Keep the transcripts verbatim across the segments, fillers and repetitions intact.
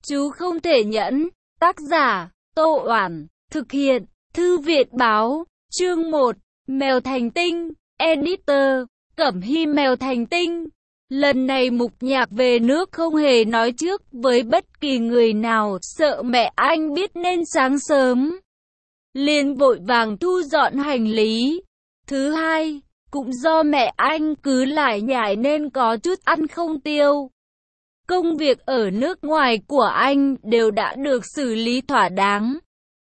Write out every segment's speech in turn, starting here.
Chú không thể nhẫn. Tác giả, Tô Oản. Thực hiện, Thư viện báo. Chương một. Mèo thành tinh. Editor, Cẩm Hy. Mèo thành tinh. Lần này Mục Nhạc về nước không hề nói trước với bất kỳ người nào, sợ mẹ anh biết nên sáng sớm liền vội vàng thu dọn hành lý. Thứ hai, cũng do mẹ anh cứ lải nhải nên có chút ăn không tiêu. Công việc ở nước ngoài của anh đều đã được xử lý thỏa đáng.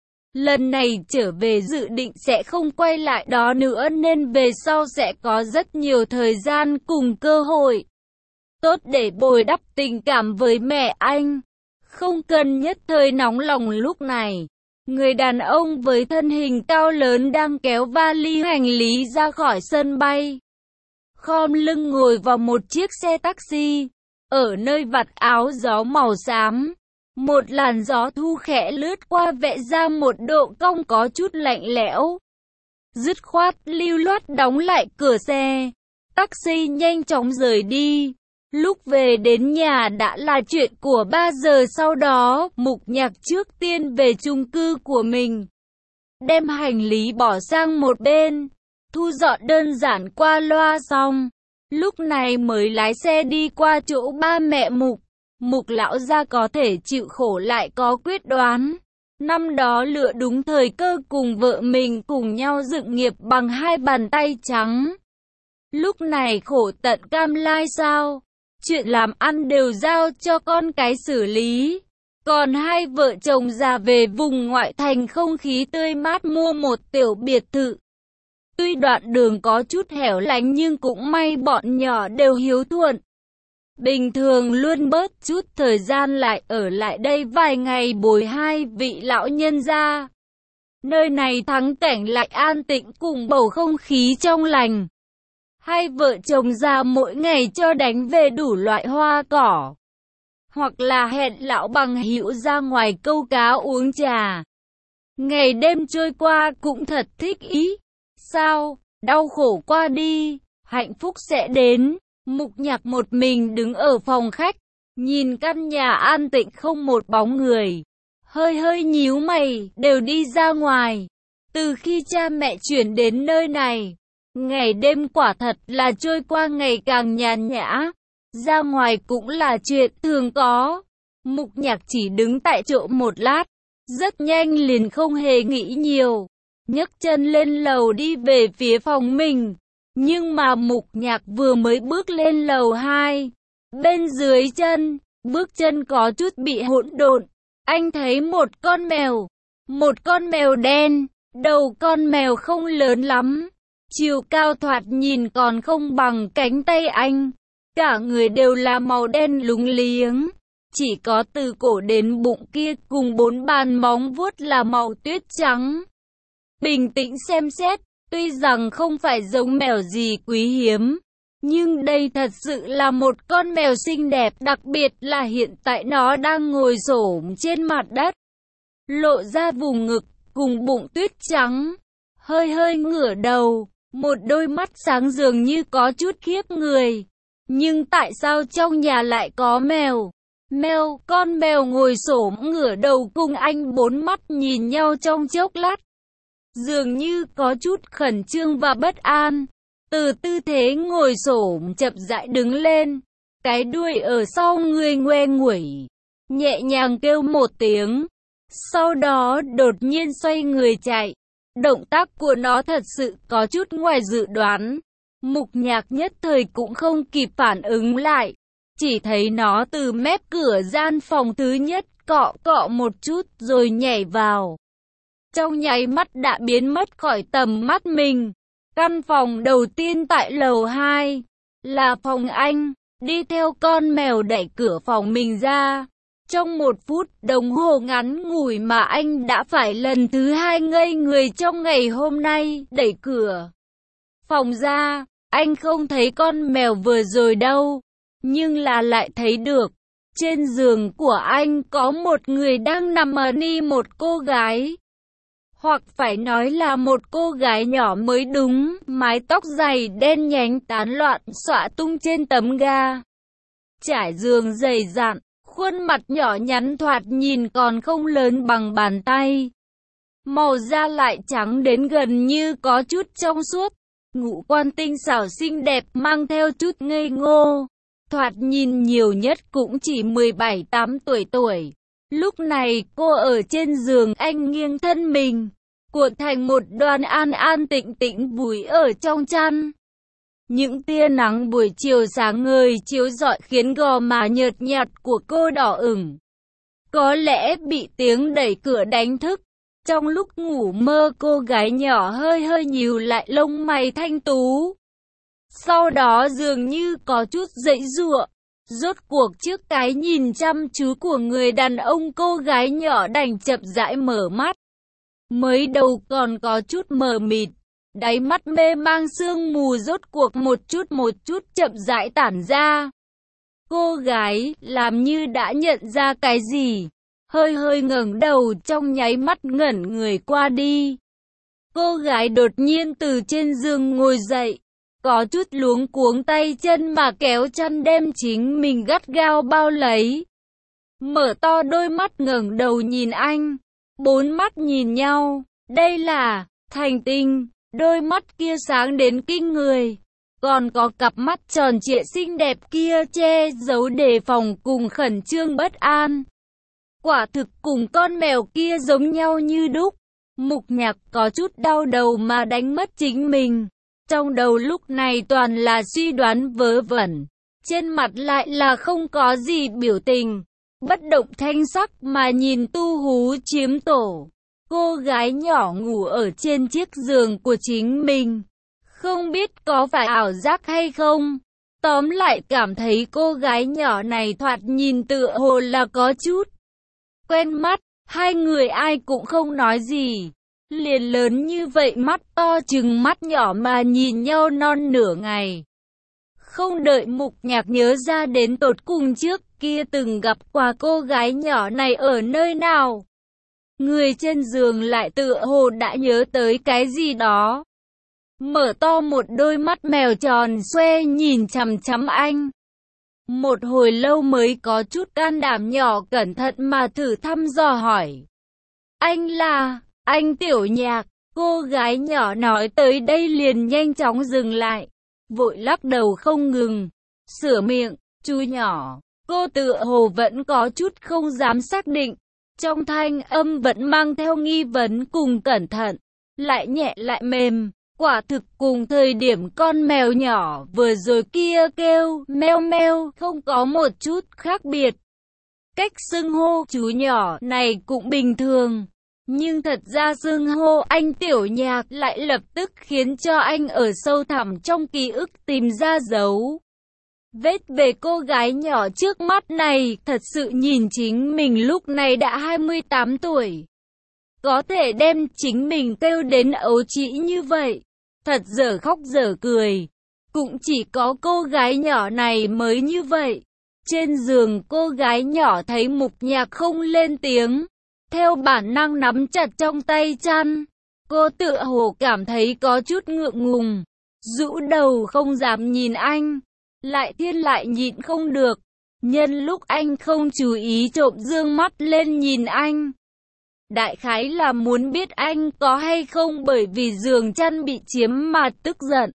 Lần này trở về dự định sẽ không quay lại đó nữa nên về sau sẽ có rất nhiều thời gian cùng cơ hội tốt để bồi đắp tình cảm với mẹ anh. Không cần nhất thời nóng lòng lúc này. Người đàn ông với thân hình cao lớn đang kéo vali hành lý ra khỏi sân bay. Khom lưng ngồi vào một chiếc xe taxi. Ở nơi vạt áo gió màu xám, một làn gió thu khẽ lướt qua vẽ ra một độ cong có chút lạnh lẽo. Dứt khoát lưu loát đóng lại cửa xe. Taxi nhanh chóng rời đi. Lúc về đến nhà đã là chuyện của ba giờ sau đó. Mục Nhạc trước tiên về chung cư của mình, đem hành lý bỏ sang một bên, thu dọn đơn giản qua loa xong. Lúc này mới lái xe đi qua chỗ ba mẹ Mục. Mục lão gia có thể chịu khổ lại có quyết đoán. Năm đó lựa đúng thời cơ cùng vợ mình cùng nhau dựng nghiệp bằng hai bàn tay trắng. Lúc này khổ tận cam lai sao? Chuyện làm ăn đều giao cho con cái xử lý. Còn hai vợ chồng già về vùng ngoại thành không khí tươi mát mua một tiểu biệt thự. Tuy đoạn đường có chút hẻo lánh nhưng cũng may bọn nhỏ đều hiếu thuận. Bình thường luôn bớt chút thời gian lại ở lại đây vài ngày bồi hai vị lão nhân gia. Nơi này thắng cảnh lại an tĩnh cùng bầu không khí trong lành. Hai vợ chồng già mỗi ngày cho đánh về đủ loại hoa cỏ. Hoặc là hẹn lão bằng hữu ra ngoài câu cá uống trà. Ngày đêm trôi qua cũng thật thích ý. Sao, đau khổ qua đi, hạnh phúc sẽ đến. Mục Nhạc một mình đứng ở phòng khách, nhìn căn nhà an tĩnh không một bóng người. Hơi hơi nhíu mày, đều đi ra ngoài. Từ khi cha mẹ chuyển đến nơi này, ngày đêm quả thật là trôi qua ngày càng nhàn nhã. Ra ngoài cũng là chuyện thường có. Mục Nhạc chỉ đứng tại chỗ một lát, rất nhanh liền không hề nghĩ nhiều, nhấc chân lên lầu đi về phía phòng mình. Nhưng mà Mục Nhạc vừa mới bước lên lầu hai, bên dưới chân, bước chân có chút bị hỗn độn. Anh thấy một con mèo, một con mèo đen, đầu con mèo không lớn lắm, chiều cao thoạt nhìn còn không bằng cánh tay anh. Cả người đều là màu đen lúng liếng, chỉ có từ cổ đến bụng kia cùng bốn bàn móng vuốt là màu tuyết trắng. Bình tĩnh xem xét, tuy rằng không phải giống mèo gì quý hiếm, nhưng đây thật sự là một con mèo xinh đẹp, đặc biệt là hiện tại nó đang ngồi xổm trên mặt đất, lộ ra vùng ngực cùng bụng tuyết trắng, hơi hơi ngửa đầu, một đôi mắt sáng dường như có chút khiếp người. Nhưng tại sao trong nhà lại có mèo? Mèo, con mèo ngồi xổm ngửa đầu cùng anh bốn mắt nhìn nhau trong chốc lát. Dường như có chút khẩn trương và bất an. Từ tư thế ngồi xổm chậm rãi đứng lên. Cái đuôi ở sau người ngoe nguẩy, nhẹ nhàng kêu một tiếng. Sau đó đột nhiên xoay người chạy. Động tác của nó thật sự có chút ngoài dự đoán. Mục Nhạc nhất thời cũng không kịp phản ứng lại. Chỉ thấy nó từ mép cửa gian phòng thứ nhất cọ cọ một chút rồi nhảy vào. Trong nháy mắt đã biến mất khỏi tầm mắt mình. Căn phòng đầu tiên tại lầu hai là phòng anh. Đi theo con mèo đẩy cửa phòng mình ra. Trong một phút đồng hồ ngắn ngủi mà anh đã phải lần thứ hai ngây người trong ngày hôm nay. Đẩy cửa phòng ra, anh không thấy con mèo vừa rồi đâu, nhưng là lại thấy được. Trên giường của anh có một người đang nằm ở ni, một cô gái. Hoặc phải nói là một cô gái nhỏ mới đúng, mái tóc dày đen nhánh tán loạn xõa tung trên tấm ga. Trải giường dày dặn, Khuôn mặt nhỏ nhắn thoạt nhìn còn không lớn bằng bàn tay. Màu da lại trắng đến gần như có chút trong suốt. Ngũ quan tinh xảo xinh đẹp mang theo chút ngây ngô. Thoạt nhìn nhiều nhất cũng chỉ mười bảy tám tuổi tuổi. Lúc này cô ở trên giường, anh nghiêng thân mình, cuộn thành một đoàn an an tịnh tịnh vùi ở trong chăn. Những tia nắng buổi chiều sáng ngời chiếu rọi khiến gò má nhợt nhạt của cô đỏ ửng. Có lẽ bị tiếng đẩy cửa đánh thức. Trong lúc ngủ mơ, cô gái nhỏ hơi hơi nhíu lại lông mày thanh tú. Sau đó dường như có chút giãy giụa. Rốt cuộc trước cái nhìn chăm chú của người đàn ông, cô gái nhỏ đành chậm rãi mở mắt. Mới đầu còn có chút mờ mịt, đáy mắt mê mang sương mù rốt cuộc một chút một chút chậm rãi tản ra. Cô gái làm như đã nhận ra cái gì, hơi hơi ngẩng đầu, trong nháy mắt ngẩn người qua đi. Cô gái đột nhiên từ trên giường ngồi dậy, có chút luống cuống tay chân mà kéo chăn đem chính mình gắt gao bao lấy. Mở to đôi mắt ngẩng đầu nhìn anh, bốn mắt nhìn nhau, đây là Thành Tinh, đôi mắt kia sáng đến kinh người. Còn có cặp mắt tròn trịa xinh đẹp kia che giấu đề phòng cùng khẩn trương bất an. Quả thực cùng con mèo kia giống nhau như đúc. Mục Nhạc có chút đau đầu mà đánh mất chính mình. Trong đầu lúc này toàn là suy đoán vớ vẩn. Trên mặt lại là không có gì biểu tình. Bất động thanh sắc mà nhìn Tu Hú chiếm tổ. Cô gái nhỏ ngủ ở trên chiếc giường của chính mình. Không biết có phải ảo giác hay không. Tóm lại cảm thấy cô gái nhỏ này thoạt nhìn tựa hồ là có chút quen mắt. Hai người ai cũng không nói gì. Liền lớn như vậy mắt to chừng mắt nhỏ mà nhìn nhau non nửa ngày. Không đợi Mục Nhạc nhớ ra đến tột cùng trước kia từng gặp qua cô gái nhỏ này ở nơi nào. Người trên giường lại tựa hồ đã nhớ tới cái gì đó. Mở to một đôi mắt mèo tròn xoe nhìn chằm chằm anh. Một hồi lâu mới có chút can đảm nhỏ cẩn thận mà thử thăm dò hỏi. Anh là, anh Tiểu Nhạc. Cô gái nhỏ nói tới đây liền nhanh chóng dừng lại. Vội lắc đầu không ngừng. Sửa miệng, chú nhỏ. Cô tựa hồ vẫn có chút không dám xác định. Trong thanh âm vẫn mang theo nghi vấn cùng cẩn thận. Lại nhẹ lại mềm. Quả thực cùng thời điểm con mèo nhỏ vừa rồi kia kêu meo meo không có một chút khác biệt. Cách xưng hô chú nhỏ này cũng bình thường. Nhưng thật ra xưng hô anh Tiểu Nhạc lại lập tức khiến cho anh ở sâu thẳm trong ký ức tìm ra dấu vết về cô gái nhỏ trước mắt này. Thật sự nhìn chính mình lúc này đã hai mươi tám tuổi. Có thể đem chính mình kêu đến ấu trĩ như vậy. Thật dở khóc dở cười. Cũng chỉ có cô gái nhỏ này mới như vậy. Trên giường cô gái nhỏ thấy Mục Nhạc không lên tiếng. Theo bản năng nắm chặt trong tay chăn. Cô tựa hồ cảm thấy có chút ngượng ngùng. Rũ đầu không dám nhìn anh. Lại thiên lại nhịn không được. Nhân lúc anh không chú ý trộm dương mắt lên nhìn anh. Đại khái là muốn biết anh có hay không bởi vì giường chăn bị chiếm mà tức giận.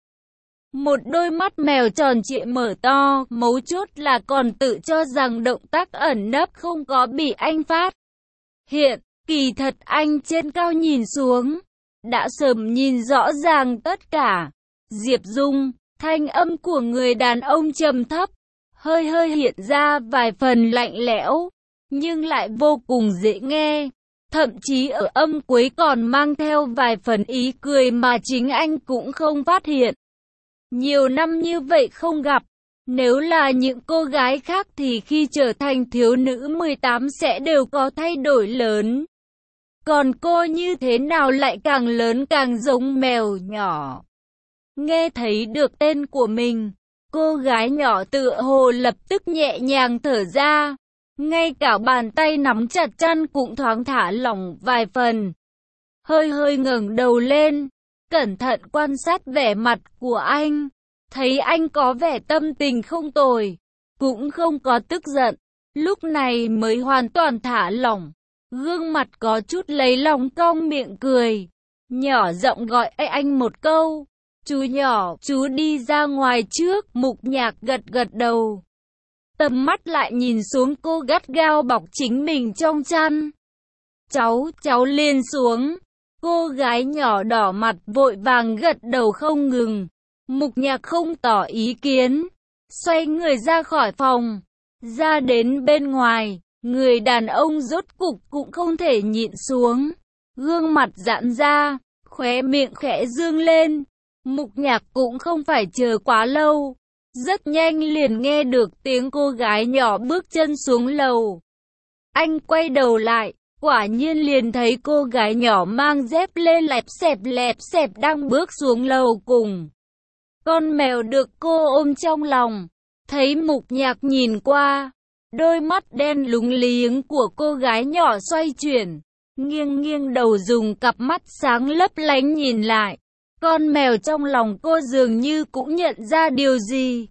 Một đôi mắt mèo tròn trịa mở to, mấu chốt là còn tự cho rằng động tác ẩn nấp không có bị anh phát hiện. Kỳ thật anh trên cao nhìn xuống, đã sớm nhìn rõ ràng tất cả. Diệp Dung, thanh âm của người đàn ông trầm thấp, hơi hơi hiện ra vài phần lạnh lẽo, nhưng lại vô cùng dễ nghe. Thậm chí ở âm cuối còn mang theo vài phần ý cười mà chính anh cũng không phát hiện. Nhiều năm như vậy không gặp, nếu là những cô gái khác thì khi trở thành thiếu nữ mười tám sẽ đều có thay đổi lớn. Còn cô như thế nào lại càng lớn càng giống mèo nhỏ. Nghe thấy được tên của mình, cô gái nhỏ tựa hồ lập tức nhẹ nhàng thở ra. Ngay cả bàn tay nắm chặt chăn cũng thoáng thả lỏng vài phần. Hơi hơi ngẩng đầu lên, cẩn thận quan sát vẻ mặt của anh. Thấy anh có vẻ tâm tình không tồi, cũng không có tức giận. lúc này mới hoàn toàn thả lỏng. Gương mặt có chút lấy lòng cong miệng cười. Nhỏ giọng gọi anh một câu. Chú nhỏ, chú đi ra ngoài trước. Mục Nhạc gật gật đầu. Tầm mắt lại nhìn xuống cô gắt gao bọc chính mình trong chăn. Cháu, cháu lên xuống. Cô gái nhỏ đỏ mặt vội vàng gật đầu không ngừng. Mục Nhạc không tỏ ý kiến. Xoay người ra khỏi phòng. Ra đến bên ngoài. Người đàn ông rốt cục cũng không thể nhịn xuống. Gương mặt giãn ra. Khóe miệng khẽ dương lên. Mục Nhạc cũng không phải chờ quá lâu. Rất nhanh liền nghe được tiếng cô gái nhỏ bước chân xuống lầu. Anh quay đầu lại. Quả nhiên liền thấy cô gái nhỏ mang dép lê lẹp xẹp lẹp xẹp đang bước xuống lầu cùng. Con mèo được cô ôm trong lòng. Thấy Mục Nhạc nhìn qua. Đôi mắt đen lúng liếng của cô gái nhỏ xoay chuyển. Nghiêng nghiêng đầu dùng cặp mắt sáng lấp lánh nhìn lại. Con mèo trong lòng cô dường như cũng nhận ra điều gì.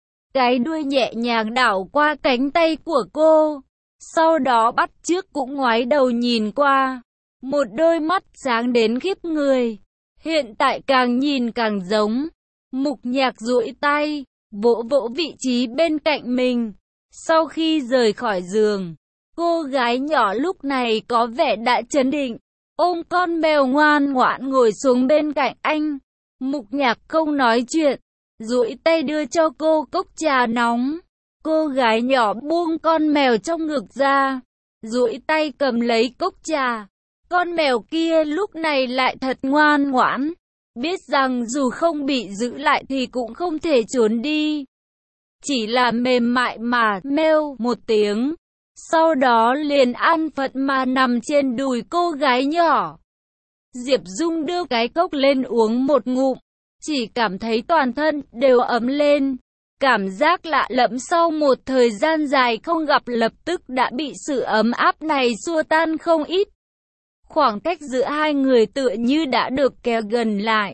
Cái đuôi nhẹ nhàng đảo qua cánh tay của cô. Sau đó bắt chước cũng ngoái đầu nhìn qua. Một đôi mắt sáng đến khiếp người. Hiện tại càng nhìn càng giống. Mục Nhạc duỗi tay, vỗ vỗ vị trí bên cạnh mình. Sau khi rời khỏi giường, cô gái nhỏ lúc này có vẻ đã chấn định. Ôm con mèo ngoan ngoãn ngồi xuống bên cạnh anh. Mục Nhạc không nói chuyện, duỗi tay đưa cho cô cốc trà nóng. Cô gái nhỏ buông con mèo trong ngực ra, duỗi tay cầm lấy cốc trà. Con mèo kia lúc này lại thật ngoan ngoãn, biết rằng dù không bị giữ lại thì cũng không thể trốn đi. Chỉ là mềm mại mà meo một tiếng, sau đó liền an phận mà nằm trên đùi cô gái nhỏ. Diệp Dung đưa cái cốc lên uống một ngụm, chỉ cảm thấy toàn thân đều ấm lên. Cảm giác lạ lẫm sau một thời gian dài không gặp lập tức đã bị sự ấm áp này xua tan không ít. Khoảng cách giữa hai người tựa như đã được kéo gần lại.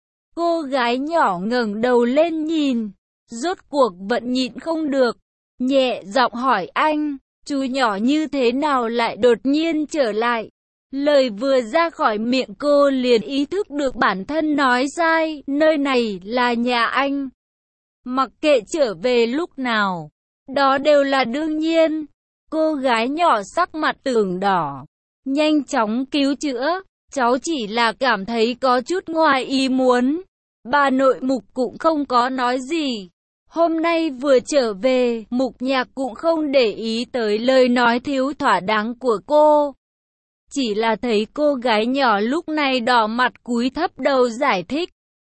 Cô gái nhỏ ngẩng đầu lên nhìn, rốt cuộc vẫn nhịn không được, nhẹ giọng hỏi anh, chú nhỏ như thế nào lại đột nhiên trở lại. Lời vừa ra khỏi miệng cô liền ý thức được bản thân nói sai, nơi này là nhà anh. Mặc kệ trở về lúc nào, đó đều là đương nhiên. Cô gái nhỏ sắc mặt ửng đỏ, nhanh chóng cứu chữa, cháu chỉ là cảm thấy có chút ngoài ý muốn. Bà nội Mục cũng không có nói gì. Hôm nay vừa trở về, Mục Nhạc cũng không để ý tới lời nói thiếu thỏa đáng của cô. Chỉ là thấy cô gái nhỏ lúc này đỏ mặt cúi thấp đầu giải thích.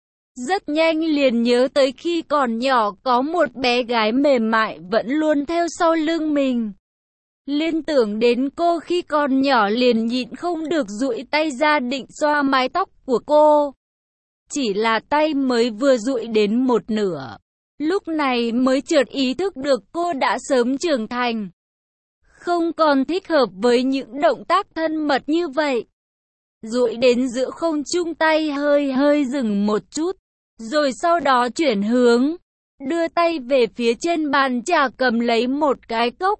Rất nhanh liền nhớ tới khi còn nhỏ có một bé gái mềm mại vẫn luôn theo sau lưng mình. Liên tưởng đến cô khi còn nhỏ liền nhịn không được duỗi tay ra định xoa mái tóc của cô. Chỉ là tay mới vừa duỗi đến một nửa. Lúc này mới chợt ý thức được cô đã sớm trưởng thành. Không còn thích hợp với những động tác thân mật như vậy. Duỗi đến giữa không trung tay hơi hơi dừng một chút. Rồi sau đó chuyển hướng. Đưa tay về phía trên bàn trà cầm lấy một cái cốc.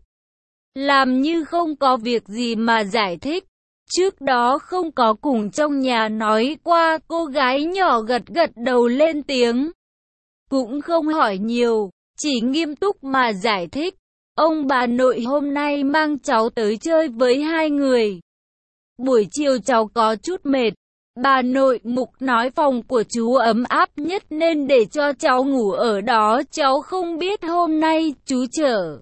Làm như không có việc gì mà giải thích. Trước đó không có cùng trong nhà nói qua. Cô gái nhỏ gật gật đầu lên tiếng. Cũng không hỏi nhiều, chỉ nghiêm túc mà giải thích. Ông bà nội hôm nay mang cháu tới chơi với hai người. Buổi chiều cháu có chút mệt. Bà nội Mục nói phòng của chú ấm áp nhất nên để cho cháu ngủ ở đó. Cháu không biết hôm nay chú trở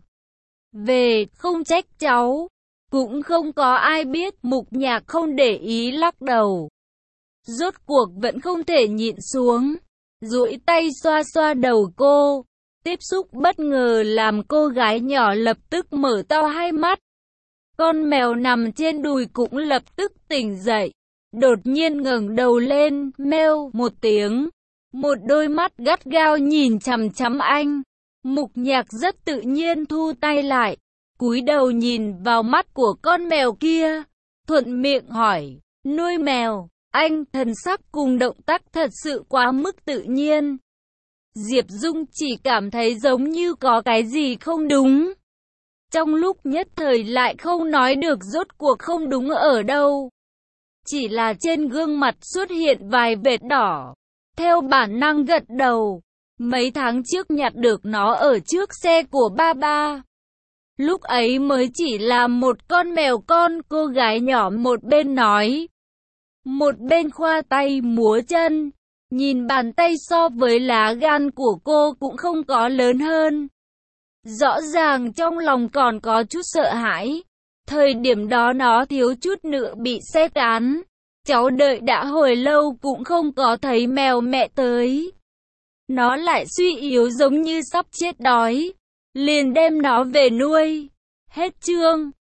về, không trách cháu. Cũng không có ai biết. Mục Nhạc không để ý lắc đầu. Rốt cuộc vẫn không thể nhịn xuống. Duỗi tay xoa xoa đầu cô. Tiếp xúc bất ngờ làm cô gái nhỏ lập tức mở to hai mắt. Con mèo nằm trên đùi cũng lập tức tỉnh dậy. Đột nhiên ngẩng đầu lên, meo một tiếng. Một đôi mắt gắt gao nhìn chằm chằm anh. Mục Nhạc rất tự nhiên thu tay lại. Cúi đầu nhìn vào mắt của con mèo kia. Thuận miệng hỏi, nuôi mèo. Anh thần sắc cùng động tác thật sự quá mức tự nhiên. Diệp Dung chỉ cảm thấy giống như có cái gì không đúng. Trong lúc nhất thời lại không nói được rốt cuộc không đúng ở đâu. Chỉ là trên gương mặt xuất hiện vài vệt đỏ. Theo bản năng gật đầu. Mấy tháng trước nhặt được nó ở trước xe của ba ba. Lúc ấy mới chỉ là một con mèo con, cô gái nhỏ một bên nói. Một bên khoa tay múa chân. Nhìn bàn tay so với lá gan của cô cũng không có lớn hơn. Rõ ràng trong lòng còn có chút sợ hãi. Thời điểm đó nó thiếu chút nữa bị xe cán. Cháu đợi đã hồi lâu cũng không có thấy mèo mẹ tới. Nó lại suy yếu giống như sắp chết đói. Liền đem nó về nuôi. Hết chương.